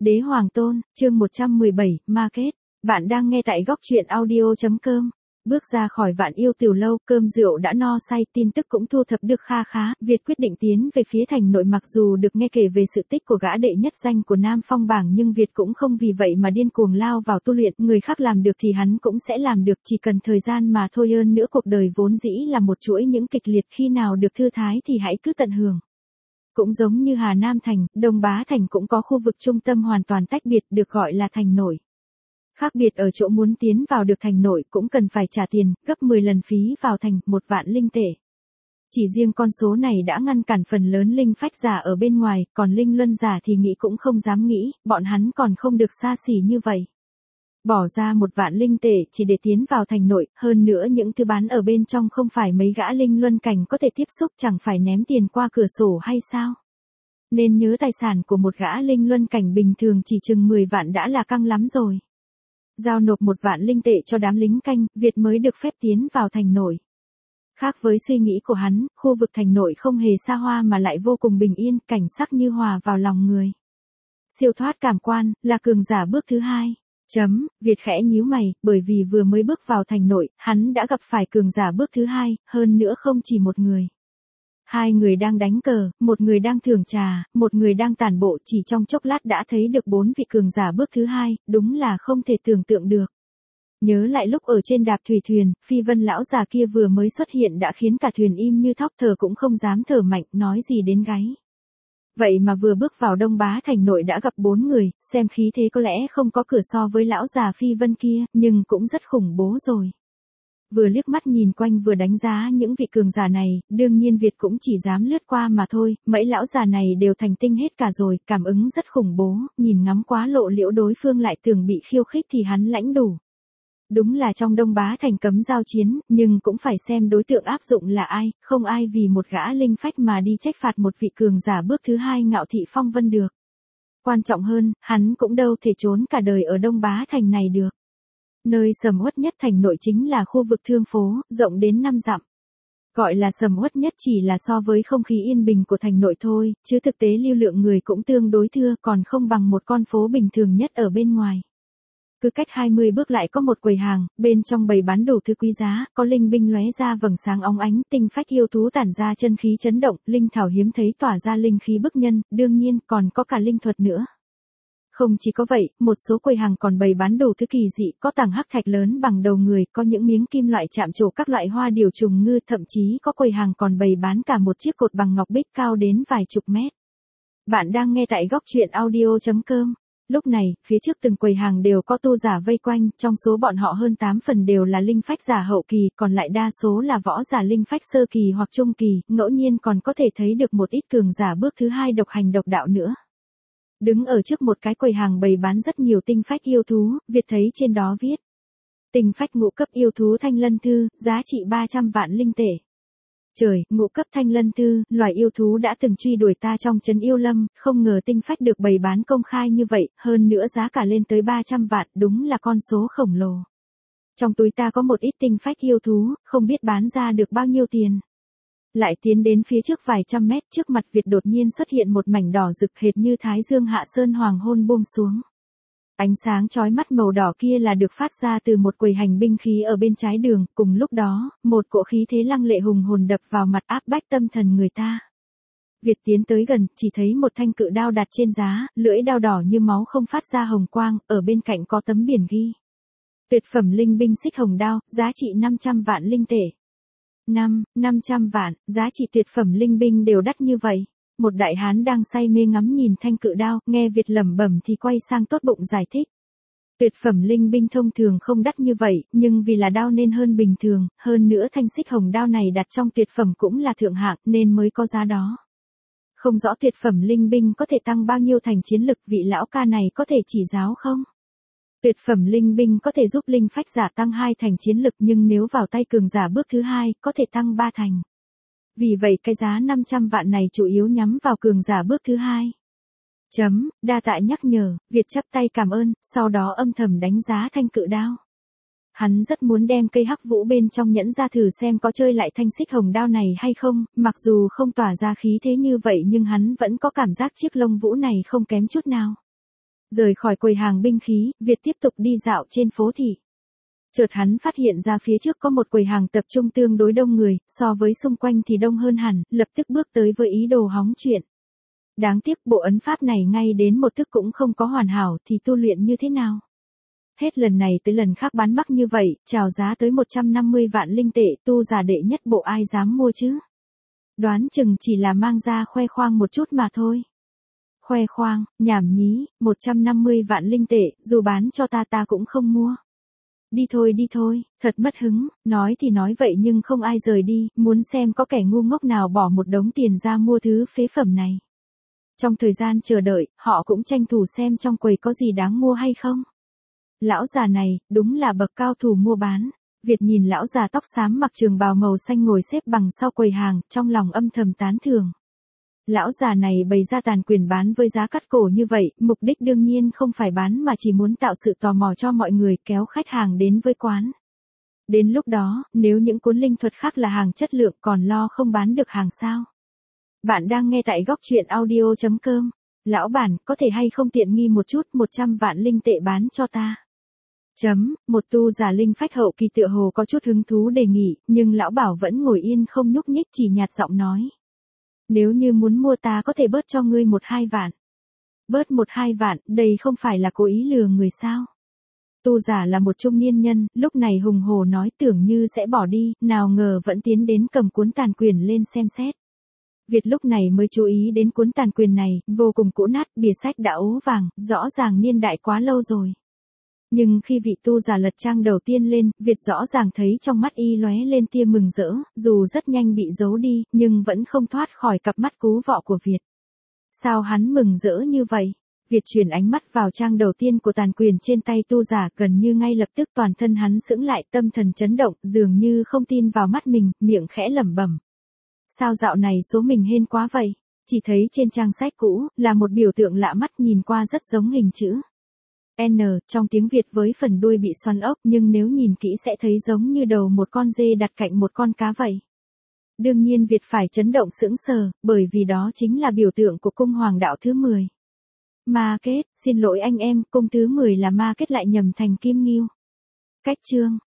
Đế Hoàng Tôn, chương 117, Market. Bạn đang nghe tại góc truyện audio.com. Bước ra khỏi Vạn Yêu Tiểu Lâu, cơm rượu đã no say, tin tức cũng thu thập được kha khá. Việt quyết định tiến về phía thành nội, mặc dù được nghe kể về sự tích của gã đệ nhất danh của Nam Phong bảng, nhưng Việt cũng không vì vậy mà điên cuồng lao vào tu luyện. Người khác làm được thì hắn cũng sẽ làm được, chỉ cần thời gian mà thôi. Hơn nữa cuộc đời vốn dĩ là một chuỗi những kịch liệt, khi nào được thư thái thì hãy cứ tận hưởng. Cũng giống như Hà Nam Thành, Đông Bá Thành cũng có khu vực trung tâm hoàn toàn tách biệt, được gọi là thành nội. Khác biệt ở chỗ muốn tiến vào được thành nội cũng cần phải trả tiền, gấp 10 lần phí vào thành, 1 vạn linh tệ. Chỉ riêng con số này đã ngăn cản phần lớn linh phách giả ở bên ngoài, còn linh luân giả thì nghĩ cũng không dám nghĩ, bọn hắn còn không được xa xỉ như vậy. Bỏ ra 1 vạn linh tệ chỉ để tiến vào thành nội, hơn nữa những thứ bán ở bên trong không phải mấy gã linh luân cảnh có thể tiếp xúc, chẳng phải ném tiền qua cửa sổ hay sao? Nên nhớ tài sản của một gã linh luân cảnh bình thường chỉ chừng 10 vạn đã là căng lắm rồi. Giao nộp 1 vạn linh tệ cho đám lính canh, Việt mới được phép tiến vào thành nội. Khác với suy nghĩ của hắn, khu vực thành nội không hề xa hoa mà lại vô cùng bình yên, cảnh sắc như hòa vào lòng người. Siêu thoát cảm quan, là cường giả bước thứ 2. Việt khẽ nhíu mày, bởi vì vừa mới bước vào thành nội, hắn đã gặp phải cường giả bước thứ 2, hơn nữa không chỉ một người. 2 người đang đánh cờ, 1 người đang thưởng trà, 1 người đang tản bộ, chỉ trong chốc lát đã thấy được 4 vị cường giả bước thứ 2, đúng là không thể tưởng tượng được. Nhớ lại lúc ở trên đạp thủy thuyền, Phi Vân lão già kia vừa mới xuất hiện đã khiến cả thuyền im như thóc, thở cũng không dám thở mạnh, nói gì đến gáy. Vậy mà vừa bước vào Đông Bá Thành nội đã gặp 4 người, xem khí thế có lẽ không có cửa so với lão già Phi Vân kia, nhưng cũng rất khủng bố rồi. Vừa liếc mắt nhìn quanh vừa đánh giá những vị cường giả này, đương nhiên Việt cũng chỉ dám lướt qua mà thôi, mấy lão già này đều thành tinh hết cả rồi, cảm ứng rất khủng bố, nhìn ngắm quá lộ liễu đối phương lại tưởng bị khiêu khích thì hắn lãnh đủ. Đúng là trong Đông Bá Thành cấm giao chiến, nhưng cũng phải xem đối tượng áp dụng là ai, không ai vì một gã linh phách mà đi trách phạt một vị cường giả bước thứ 2 Ngạo Thị Phong Vân được. Quan trọng hơn, hắn cũng đâu thể trốn cả đời ở Đông Bá Thành này được. Nơi sầm uất nhất thành nội chính là khu vực thương phố, rộng đến 5 dặm. Gọi là sầm uất nhất chỉ là so với không khí yên bình của thành nội thôi, chứ thực tế lưu lượng người cũng tương đối thưa, còn không bằng một con phố bình thường nhất ở bên ngoài. Cứ cách 20 bước lại có một quầy hàng, bên trong bày bán đủ thứ quý giá, có linh binh lóe ra vầng sáng óng ánh, tinh phách yêu thú tản ra chân khí chấn động, linh thảo hiếm thấy tỏa ra linh khí bức nhân, đương nhiên còn có cả linh thuật nữa. Không chỉ có vậy, một số quầy hàng còn bày bán đủ thứ kỳ dị, có tảng hắc thạch lớn bằng đầu người, có những miếng kim loại chạm trổ các loại hoa điểu trùng ngư, thậm chí có quầy hàng còn bày bán cả một chiếc cột bằng ngọc bích cao đến vài chục mét. Bạn đang nghe tại góc truyện audio.com. Lúc này, phía trước từng quầy hàng đều có tu giả vây quanh, trong số bọn họ hơn 8 phần đều là linh phách giả hậu kỳ, còn lại đa số là võ giả linh phách sơ kỳ hoặc trung kỳ, ngẫu nhiên còn có thể thấy được một ít cường giả bước thứ 2 độc hành độc đạo nữa. Đứng ở trước một cái quầy hàng bày bán rất nhiều tinh phách yêu thú, Việt thấy trên đó viết: tinh phách ngũ cấp yêu thú Thanh Lân Thư, giá trị 300 vạn linh tệ. Trời, ngũ cấp Thanh Lân Thư, loài yêu thú đã từng truy đuổi ta trong trấn yêu lâm, không ngờ tinh phách được bày bán công khai như vậy, hơn nữa giá cả lên tới 300 vạn, đúng là con số khổng lồ. Trong túi ta có một ít tinh phách yêu thú, không biết bán ra được bao nhiêu tiền. Lại tiến đến phía trước vài trăm mét, trước mặt Việt đột nhiên xuất hiện một mảnh đỏ rực hệt như thái dương hạ sơn hoàng hôn buông xuống. Ánh sáng chói mắt màu đỏ kia là được phát ra từ một quầy hành binh khí ở bên trái đường, cùng lúc đó, một cỗ khí thế lăng lệ hùng hồn đập vào mặt áp bách tâm thần người ta. Việt tiến tới gần, chỉ thấy một thanh cự đao đặt trên giá, lưỡi đao đỏ như máu không phát ra hồng quang, ở bên cạnh có tấm biển ghi: tuyệt phẩm linh binh xích hồng đao, giá trị 500 vạn linh tệ. 500 vạn, giá trị tuyệt phẩm linh binh đều đắt như vậy. Một đại hán đang say mê ngắm nhìn thanh cự đao, nghe Việt lẩm bẩm thì quay sang tốt bụng giải thích. Tuyệt phẩm linh binh thông thường không đắt như vậy, nhưng vì là đao nên hơn bình thường, hơn nữa thanh xích hồng đao này đặt trong tuyệt phẩm cũng là thượng hạng nên mới có giá đó. Không rõ tuyệt phẩm linh binh có thể tăng bao nhiêu thành chiến lực, vị lão ca này có thể chỉ giáo không? Tuyệt phẩm linh binh có thể giúp linh phách giả tăng 2 thành chiến lực, nhưng nếu vào tay cường giả bước thứ 2, có thể tăng 3 thành. Vì vậy cái giá 500 vạn này chủ yếu nhắm vào cường giả bước thứ 2. Đa tạ nhắc nhở, Việt chắp tay cảm ơn, sau đó âm thầm đánh giá thanh cự đao. Hắn rất muốn đem cây hắc vũ bên trong nhẫn ra thử xem có chơi lại thanh xích hồng đao này hay không, mặc dù không tỏa ra khí thế như vậy nhưng hắn vẫn có cảm giác chiếc lông vũ này không kém chút nào. Rời khỏi quầy hàng binh khí, Việt tiếp tục đi dạo trên phố thị. Chợt hắn phát hiện ra phía trước có một quầy hàng tập trung tương đối đông người, so với xung quanh thì đông hơn hẳn, lập tức bước tới với ý đồ hóng chuyện. Đáng tiếc bộ ấn pháp này ngay đến một thức cũng không có hoàn hảo thì tu luyện như thế nào? Hết lần này tới lần khác bán mắc như vậy, chào giá tới 150 vạn linh tệ, tu giả đệ nhất bộ ai dám mua chứ? Đoán chừng chỉ là mang ra khoe khoang một chút mà thôi. Khoe khoang, nhảm nhí, 150 vạn linh tệ, dù bán cho ta cũng không mua. Đi thôi, thật mất hứng, nói thì nói vậy nhưng không ai rời đi, muốn xem có kẻ ngu ngốc nào bỏ một đống tiền ra mua thứ phế phẩm này. Trong thời gian chờ đợi, họ cũng tranh thủ xem trong quầy có gì đáng mua hay không. Lão già này, đúng là bậc cao thủ mua bán. Việt nhìn lão già tóc xám mặc trường bào màu xanh ngồi xếp bằng sau quầy hàng, trong lòng âm thầm tán thưởng. Lão già này bày ra tàn quyền bán với giá cắt cổ như vậy, mục đích đương nhiên không phải bán mà chỉ muốn tạo sự tò mò cho mọi người, kéo khách hàng đến với quán. Đến lúc đó, nếu những cuốn linh thuật khác là hàng chất lượng còn lo không bán được hàng sao? Bạn đang nghe tại góc truyện audio.com. Lão bản, có thể hay không tiện nghi một chút, 100 vạn linh tệ bán cho ta. Một tu giả linh phách hậu kỳ tựa hồ có chút hứng thú đề nghị, nhưng lão bảo vẫn ngồi yên không nhúc nhích, chỉ nhạt giọng nói. Nếu như muốn mua ta có thể bớt cho ngươi 1-2 vạn. Bớt 1-2 vạn, đây không phải là cố ý lừa người sao? Tu giả là một trung niên nhân, lúc này hùng hồ nói tưởng như sẽ bỏ đi, nào ngờ vẫn tiến đến cầm cuốn tàn quyền lên xem xét. Việt lúc này mới chú ý đến cuốn tàn quyền này, vô cùng cũ nát, bìa sách đã ố vàng, rõ ràng niên đại quá lâu rồi. Nhưng khi vị tu giả lật trang đầu tiên lên, Việt rõ ràng thấy trong mắt y lóe lên tia mừng rỡ, dù rất nhanh bị giấu đi, nhưng vẫn không thoát khỏi cặp mắt cú vọ của Việt. Sao hắn mừng rỡ như vậy? Việt chuyển ánh mắt vào trang đầu tiên của tàn quyền trên tay tu giả, gần như ngay lập tức toàn thân hắn sững lại, tâm thần chấn động, dường như không tin vào mắt mình, miệng khẽ lẩm bẩm. Sao dạo này số mình hên quá vậy? Chỉ thấy trên trang sách cũ, là một biểu tượng lạ mắt nhìn qua rất giống hình chữ N, trong tiếng Việt với phần đuôi bị xoắn ốc, nhưng nếu nhìn kỹ sẽ thấy giống như đầu một con dê đặt cạnh một con cá vậy. Đương nhiên Việt phải chấn động sững sờ, bởi vì đó chính là biểu tượng của cung hoàng đạo thứ 10. Ma kết, xin lỗi anh em, cung thứ 10 là ma kết lại nhầm thành Kim Ngưu. Cách chương